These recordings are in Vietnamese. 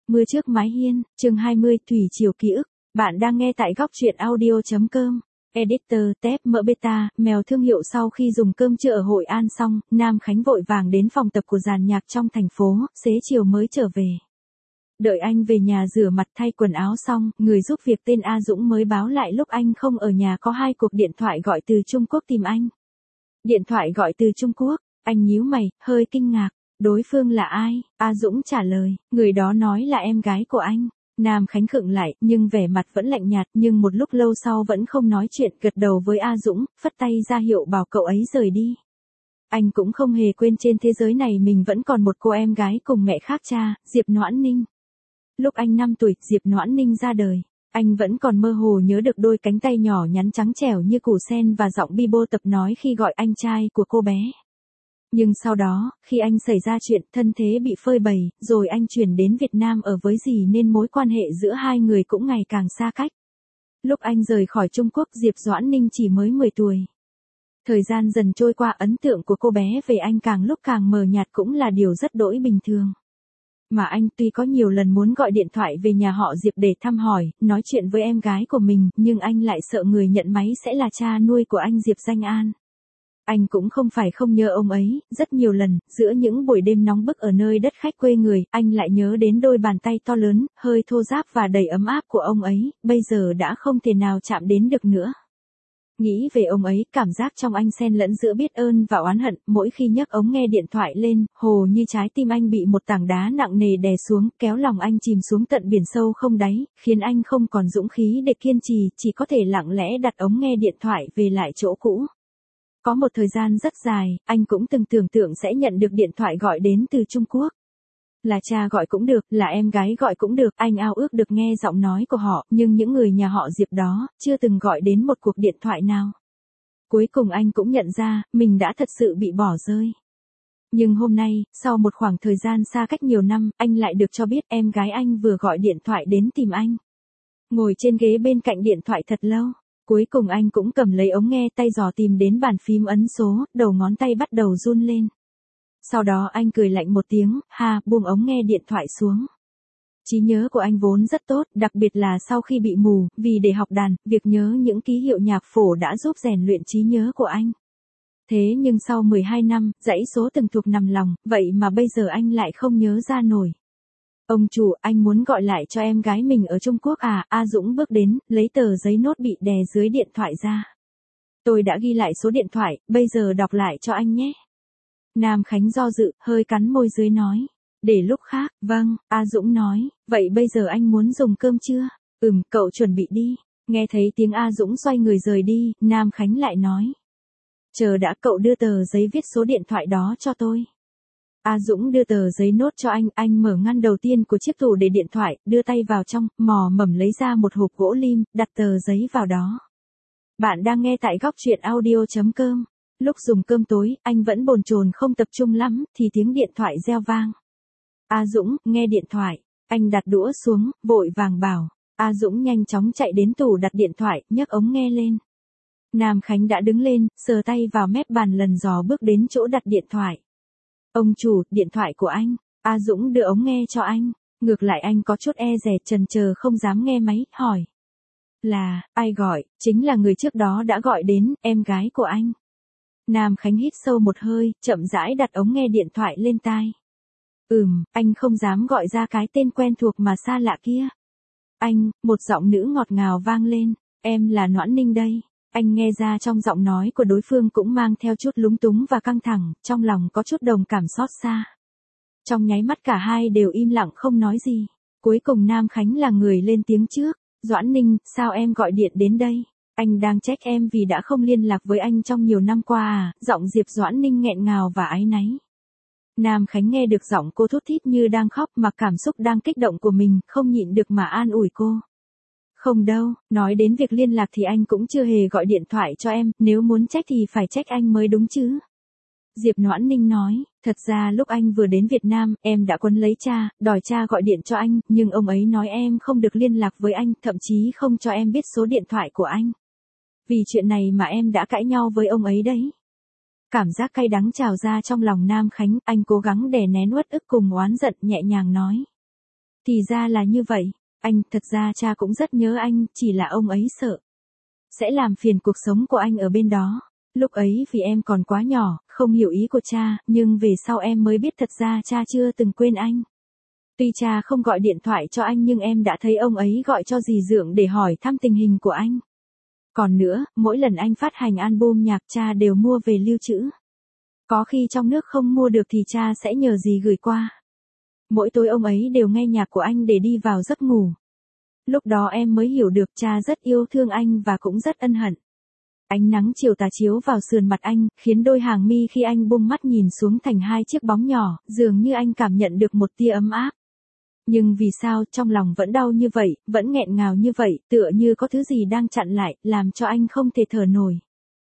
Mưa trước mái hiên, chương 20, Thủy triều ký ức. Bạn đang nghe tại góc truyện audio.com. Editor, Tép Mỡ Beta, mèo thương hiệu. Sau khi dùng cơm trưa ở Hội An xong, Nam Khánh vội vàng đến phòng tập của dàn nhạc trong thành phố, xế chiều mới trở về. Đợi anh về nhà rửa mặt thay quần áo xong, người giúp việc tên A Dũng mới báo lại lúc anh không ở nhà có 2 cuộc điện thoại gọi từ Trung Quốc tìm anh. Điện thoại gọi từ Trung Quốc, anh nhíu mày, hơi kinh ngạc. Đối phương là ai? A Dũng trả lời, người đó nói là em gái của anh. Nam Khánh khựng lại, nhưng vẻ mặt vẫn lạnh nhạt, nhưng một lúc lâu sau vẫn không nói chuyện, gật đầu với A Dũng, phất tay ra hiệu bảo cậu ấy rời đi. Anh cũng không hề quên trên thế giới này mình vẫn còn một cô em gái cùng mẹ khác cha, Diệp Noãn Ninh. Lúc anh 5 tuổi, Diệp Noãn Ninh ra đời. Anh vẫn còn mơ hồ nhớ được đôi cánh tay nhỏ nhắn trắng trẻo như củ sen và giọng bi bô tập nói khi gọi anh trai của cô bé. Nhưng sau đó, khi anh xảy ra chuyện, thân thế bị phơi bày, rồi anh chuyển đến Việt Nam ở với dì nên mối quan hệ giữa hai người cũng ngày càng xa cách. Lúc anh rời khỏi Trung Quốc, Diệp Doãn Ninh chỉ mới 10 tuổi. Thời gian dần trôi qua, ấn tượng của cô bé về anh càng lúc càng mờ nhạt cũng là điều rất đỗi bình thường. Mà anh tuy có nhiều lần muốn gọi điện thoại về nhà họ Diệp để thăm hỏi, nói chuyện với em gái của mình, nhưng anh lại sợ người nhận máy sẽ là cha nuôi của anh Diệp Danh An. Anh cũng không phải không nhớ ông ấy, rất nhiều lần, giữa những buổi đêm nóng bức ở nơi đất khách quê người, anh lại nhớ đến đôi bàn tay to lớn, hơi thô ráp và đầy ấm áp của ông ấy, bây giờ đã không thể nào chạm đến được nữa. Nghĩ về ông ấy, cảm giác trong anh xen lẫn giữa biết ơn và oán hận, mỗi khi nhấc ống nghe điện thoại lên, hồ như trái tim anh bị một tảng đá nặng nề đè xuống, kéo lòng anh chìm xuống tận biển sâu không đáy, khiến anh không còn dũng khí để kiên trì, chỉ có thể lặng lẽ đặt ống nghe điện thoại về lại chỗ cũ. Có một thời gian rất dài, anh cũng từng tưởng tượng sẽ nhận được điện thoại gọi đến từ Trung Quốc. Là cha gọi cũng được, là em gái gọi cũng được, anh ao ước được nghe giọng nói của họ, nhưng những người nhà họ Diệp đó, chưa từng gọi đến một cuộc điện thoại nào. Cuối cùng anh cũng nhận ra, mình đã thật sự bị bỏ rơi. Nhưng hôm nay, sau một khoảng thời gian xa cách nhiều năm, anh lại được cho biết em gái anh vừa gọi điện thoại đến tìm anh. Ngồi trên ghế bên cạnh điện thoại thật lâu. Cuối cùng anh cũng cầm lấy ống nghe tay dò tìm đến bàn phím ấn số, đầu ngón tay bắt đầu run lên. Sau đó anh cười lạnh một tiếng, buông ống nghe điện thoại xuống. Trí nhớ của anh vốn rất tốt, đặc biệt là sau khi bị mù, vì để học đàn, việc nhớ những ký hiệu nhạc phổ đã giúp rèn luyện trí nhớ của anh. Thế nhưng sau 12 năm, dãy số từng thuộc nằm lòng, vậy mà bây giờ anh lại không nhớ ra nổi. Ông chủ, anh muốn gọi lại cho em gái mình ở Trung Quốc à? A Dũng bước đến, lấy tờ giấy nốt bị đè dưới điện thoại ra. Tôi đã ghi lại số điện thoại, bây giờ đọc lại cho anh nhé. Nam Khánh do dự, hơi cắn môi dưới nói. Để lúc khác, vâng, A Dũng nói, vậy bây giờ anh muốn dùng cơm chưa? Cậu chuẩn bị đi. Nghe thấy tiếng A Dũng xoay người rời đi, Nam Khánh lại nói. Chờ đã, cậu đưa tờ giấy viết số điện thoại đó cho tôi. A Dũng đưa tờ giấy nốt cho anh mở ngăn đầu tiên của chiếc tủ để điện thoại, đưa tay vào trong, mò mẫm lấy ra một hộp gỗ lim, đặt tờ giấy vào đó. Bạn đang nghe tại góc truyện audio.com. Lúc dùng cơm tối, anh vẫn bồn chồn không tập trung lắm, thì tiếng điện thoại reo vang. A Dũng, nghe điện thoại. Anh đặt đũa xuống, vội vàng bảo. A Dũng nhanh chóng chạy đến tủ đặt điện thoại, nhấc ống nghe lên. Nam Khánh đã đứng lên, sờ tay vào mép bàn lần dò bước đến chỗ đặt điện thoại. Ông chủ, điện thoại của anh. A Dũng đưa ống nghe cho anh. Ngược lại anh có chút e dè, chần chờ không dám nghe máy, hỏi. Là, ai gọi? Chính là người trước đó đã gọi đến, em gái của anh. Nam Khánh hít sâu một hơi, chậm rãi đặt ống nghe điện thoại lên tai. Anh không dám gọi ra cái tên quen thuộc mà xa lạ kia. Một giọng nữ ngọt ngào vang lên. Em là Noãn Ninh đây. Anh nghe ra trong giọng nói của đối phương cũng mang theo chút lúng túng và căng thẳng, trong lòng có chút đồng cảm xót xa. Trong nháy mắt cả hai đều im lặng không nói gì. Cuối cùng Nam Khánh là người lên tiếng trước. Doãn Ninh, sao em gọi điện đến đây? Anh đang trách em vì đã không liên lạc với anh trong nhiều năm qua à? Giọng Diệp Doãn Ninh nghẹn ngào và áy náy. Nam Khánh nghe được giọng cô thút thít như đang khóc mà cảm xúc đang kích động của mình, không nhịn được mà an ủi cô. Không đâu, nói đến việc liên lạc thì anh cũng chưa hề gọi điện thoại cho em, nếu muốn trách thì phải trách anh mới đúng chứ. Diệp Noãn Ninh nói, thật ra lúc anh vừa đến Việt Nam, em đã quấn lấy cha, đòi cha gọi điện cho anh, nhưng ông ấy nói em không được liên lạc với anh, thậm chí không cho em biết số điện thoại của anh. Vì chuyện này mà em đã cãi nhau với ông ấy đấy. Cảm giác cay đắng trào ra trong lòng Nam Khánh, anh cố gắng đè nén uất ức cùng oán giận, nhẹ nhàng nói. Thì ra là như vậy. Anh, thật ra cha cũng rất nhớ anh, chỉ là ông ấy sợ sẽ làm phiền cuộc sống của anh ở bên đó. Lúc ấy vì em còn quá nhỏ, không hiểu ý của cha, nhưng về sau em mới biết thật ra cha chưa từng quên anh. Tuy cha không gọi điện thoại cho anh nhưng em đã thấy ông ấy gọi cho dì Dượng để hỏi thăm tình hình của anh. Còn nữa, mỗi lần anh phát hành album nhạc cha đều mua về lưu trữ. Có khi trong nước không mua được thì cha sẽ nhờ dì gửi qua. Mỗi tối ông ấy đều nghe nhạc của anh để đi vào giấc ngủ. Lúc đó em mới hiểu được cha rất yêu thương anh và cũng rất ân hận. Ánh nắng chiều tà chiếu vào sườn mặt anh, khiến đôi hàng mi khi anh buông mắt nhìn xuống thành hai chiếc bóng nhỏ, dường như anh cảm nhận được một tia ấm áp. Nhưng vì sao trong lòng vẫn đau như vậy, vẫn nghẹn ngào như vậy, tựa như có thứ gì đang chặn lại, làm cho anh không thể thở nổi.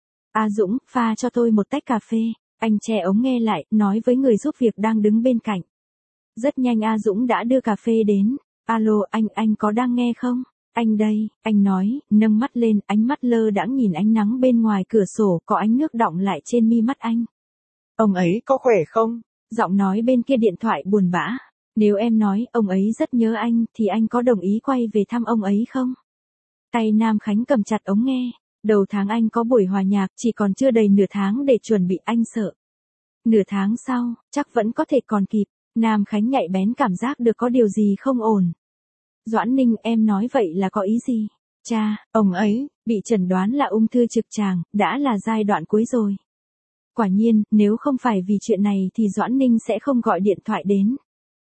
A Dũng, pha cho tôi một tách cà phê. Anh che ống nghe lại, nói với người giúp việc đang đứng bên cạnh. Rất nhanh A Dũng đã đưa cà phê đến. Alo, anh có đang nghe không? Anh đây, anh nói, nâng mắt lên, ánh mắt lơ đãng nhìn ánh nắng bên ngoài cửa sổ, có ánh nước đọng lại trên mi mắt anh. Ông ấy có khỏe không? Giọng nói bên kia điện thoại buồn bã. Nếu em nói ông ấy rất nhớ anh, thì anh có đồng ý quay về thăm ông ấy không? Tay Nam Khánh cầm chặt ống nghe. Đầu tháng anh có buổi hòa nhạc, chỉ còn chưa đầy nửa tháng để chuẩn bị, anh sợ. Nửa tháng sau, chắc vẫn có thể còn kịp. Nam Khánh nhạy bén cảm giác được có điều gì không ổn. Doãn Ninh, em nói vậy là có ý gì? Cha, ông ấy, bị chẩn đoán là ung thư trực tràng, đã là giai đoạn cuối rồi. Quả nhiên, nếu không phải vì chuyện này thì Doãn Ninh sẽ không gọi điện thoại đến.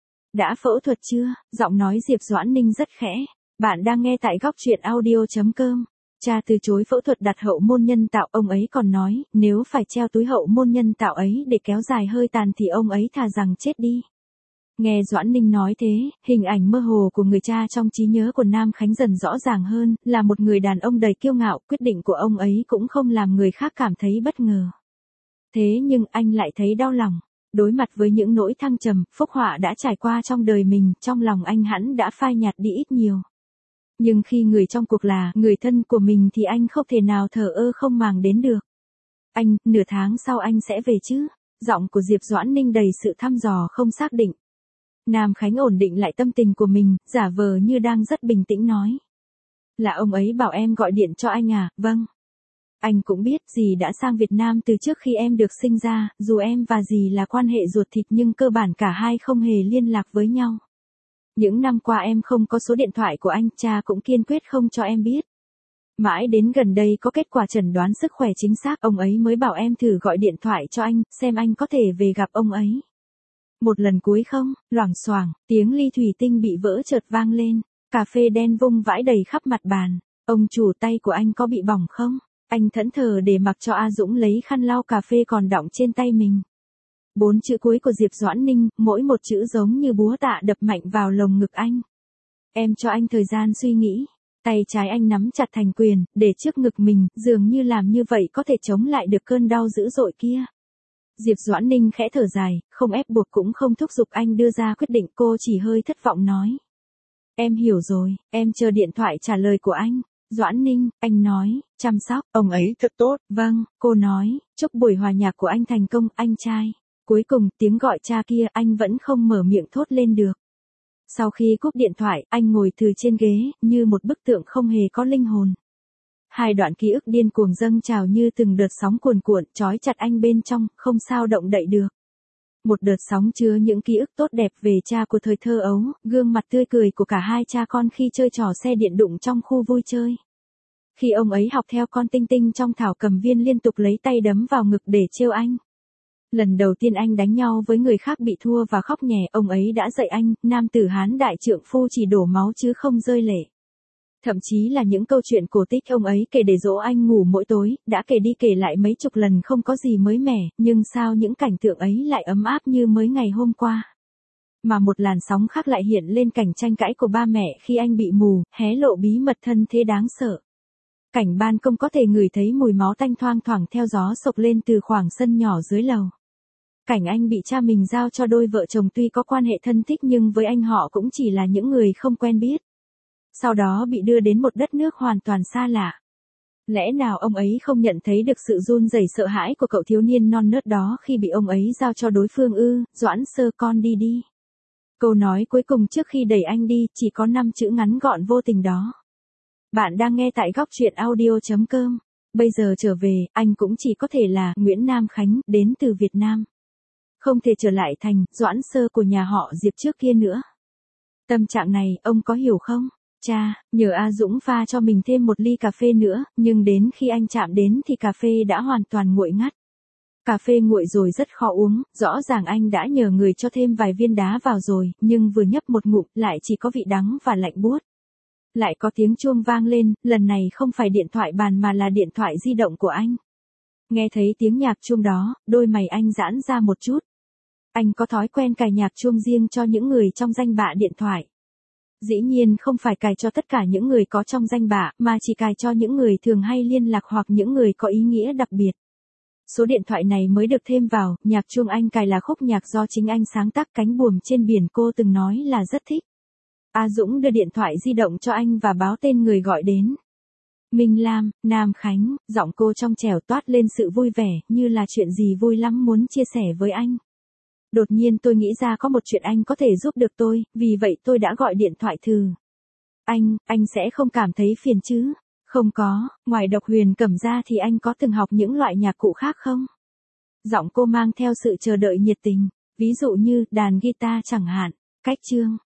Đã phẫu thuật chưa? Giọng nói Diệp Doãn Ninh rất khẽ. Bạn đang nghe tại góc truyện audio.com. Cha từ chối phẫu thuật đặt hậu môn nhân tạo, ông ấy còn nói, nếu phải treo túi hậu môn nhân tạo ấy để kéo dài hơi tàn thì ông ấy thà rằng chết đi. Nghe Doãn Ninh nói thế, hình ảnh mơ hồ của người cha trong trí nhớ của Nam Khánh dần rõ ràng hơn, là một người đàn ông đầy kiêu ngạo, quyết định của ông ấy cũng không làm người khác cảm thấy bất ngờ. Thế nhưng anh lại thấy đau lòng. Đối mặt với những nỗi thăng trầm, phúc họa đã trải qua trong đời mình, trong lòng anh hẳn đã phai nhạt đi ít nhiều. Nhưng khi người trong cuộc là người thân của mình thì anh không thể nào thờ ơ không màng đến được. Anh, nửa tháng sau anh sẽ về chứ? Giọng của Diệp Doãn Ninh đầy sự thăm dò không xác định. Nam Khánh ổn định lại tâm tình của mình, giả vờ như đang rất bình tĩnh nói. Là ông ấy bảo em gọi điện cho anh à? Vâng. Anh cũng biết dì đã sang Việt Nam từ trước khi em được sinh ra, dù em và dì là quan hệ ruột thịt nhưng cơ bản cả hai không hề liên lạc với nhau. Những năm qua em không có số điện thoại của anh, cha cũng kiên quyết không cho em biết. Mãi đến gần đây có kết quả chẩn đoán sức khỏe chính xác, ông ấy mới bảo em thử gọi điện thoại cho anh, xem anh có thể về gặp ông ấy. Một lần cuối không? Loảng xoảng, tiếng ly thủy tinh bị vỡ chợt vang lên, cà phê đen vung vãi đầy khắp mặt bàn. Ông chủ, tay của anh có bị bỏng không? Anh thẫn thờ để mặc cho A Dũng lấy khăn lau cà phê còn đọng trên tay mình. 4 chữ cuối của Diệp Doãn Ninh, mỗi một chữ giống như búa tạ đập mạnh vào lồng ngực anh. Em cho anh thời gian suy nghĩ. Tay trái anh nắm chặt thành quyền, để trước ngực mình, dường như làm như vậy có thể chống lại được cơn đau dữ dội kia. Diệp Doãn Ninh khẽ thở dài, không ép buộc cũng không thúc giục anh đưa ra quyết định, cô chỉ hơi thất vọng nói. Em hiểu rồi, em chờ điện thoại trả lời của anh. Doãn Ninh, anh nói, chăm sóc, ông ấy thật tốt. Vâng, cô nói, chúc buổi hòa nhạc của anh thành công, anh trai. Cuối cùng, tiếng gọi cha kia anh vẫn không mở miệng thốt lên được. Sau khi cúp điện thoại, anh ngồi thừ trên ghế, như một bức tượng không hề có linh hồn. Hai đoạn ký ức điên cuồng dâng trào như từng đợt sóng cuồn cuộn, trói chặt anh bên trong, không sao động đậy được. Một đợt sóng chứa những ký ức tốt đẹp về cha của thời thơ ấu, gương mặt tươi cười của cả hai cha con khi chơi trò xe điện đụng trong khu vui chơi. Khi ông ấy học theo con Tinh Tinh trong Thảo Cầm Viên liên tục lấy tay đấm vào ngực để trêu anh. Lần đầu tiên anh đánh nhau với người khác bị thua và khóc nhè, ông ấy đã dạy anh, nam tử Hán đại trượng phu chỉ đổ máu chứ không rơi lệ. Thậm chí là những câu chuyện cổ tích ông ấy kể để dỗ anh ngủ mỗi tối, đã kể đi kể lại mấy chục lần không có gì mới mẻ, nhưng sao những cảnh tượng ấy lại ấm áp như mới ngày hôm qua. Mà một làn sóng khác lại hiện lên cảnh tranh cãi của ba mẹ khi anh bị mù, hé lộ bí mật thân thế đáng sợ. Cảnh ban công có thể ngửi thấy mùi máu tanh thoang thoảng theo gió sộc lên từ khoảng sân nhỏ dưới lầu. Cảnh anh bị cha mình giao cho đôi vợ chồng tuy có quan hệ thân thích nhưng với anh họ cũng chỉ là những người không quen biết. Sau đó bị đưa đến một đất nước hoàn toàn xa lạ. Lẽ nào ông ấy không nhận thấy được sự run rẩy sợ hãi của cậu thiếu niên non nớt đó khi bị ông ấy giao cho đối phương ư? Doãn Sơ, con đi đi. Câu nói cuối cùng trước khi đẩy anh đi chỉ có 5 chữ ngắn gọn vô tình đó. Bạn đang nghe tại góc chuyện audio.com. Bây giờ trở về, anh cũng chỉ có thể là Nguyễn Nam Khánh, đến từ Việt Nam. Không thể trở lại thành Doãn Sơ của nhà họ Diệp trước kia nữa. Tâm trạng này, ông có hiểu không? Cha, nhờ A Dũng pha cho mình thêm một ly cà phê nữa, nhưng đến khi anh chạm đến thì cà phê đã hoàn toàn nguội ngắt. Cà phê nguội rồi rất khó uống, rõ ràng anh đã nhờ người cho thêm vài viên đá vào rồi, nhưng vừa nhấp một ngụm lại chỉ có vị đắng và lạnh buốt. Lại có tiếng chuông vang lên, lần này không phải điện thoại bàn mà là điện thoại di động của anh. Nghe thấy tiếng nhạc chuông đó, đôi mày anh giãn ra một chút. Anh có thói quen cài nhạc chuông riêng cho những người trong danh bạ điện thoại. Dĩ nhiên không phải cài cho tất cả những người có trong danh bạ, mà chỉ cài cho những người thường hay liên lạc hoặc những người có ý nghĩa đặc biệt. Số điện thoại này mới được thêm vào, nhạc chuông anh cài là khúc nhạc do chính anh sáng tác, Cánh buồm trên biển, cô từng nói là rất thích. A Dũng đưa điện thoại di động cho anh và báo tên người gọi đến. Minh Lam, Nam Khánh, giọng cô trong trẻo toát lên sự vui vẻ, như là chuyện gì vui lắm muốn chia sẻ với anh. Đột nhiên tôi nghĩ ra có một chuyện anh có thể giúp được tôi, vì vậy tôi đã gọi điện thoại thử. Anh sẽ không cảm thấy phiền chứ? Không có, ngoài độc huyền cẩm ra thì anh có từng học những loại nhạc cụ khác không? Giọng cô mang theo sự chờ đợi nhiệt tình, ví dụ như đàn guitar chẳng hạn. Cách chương,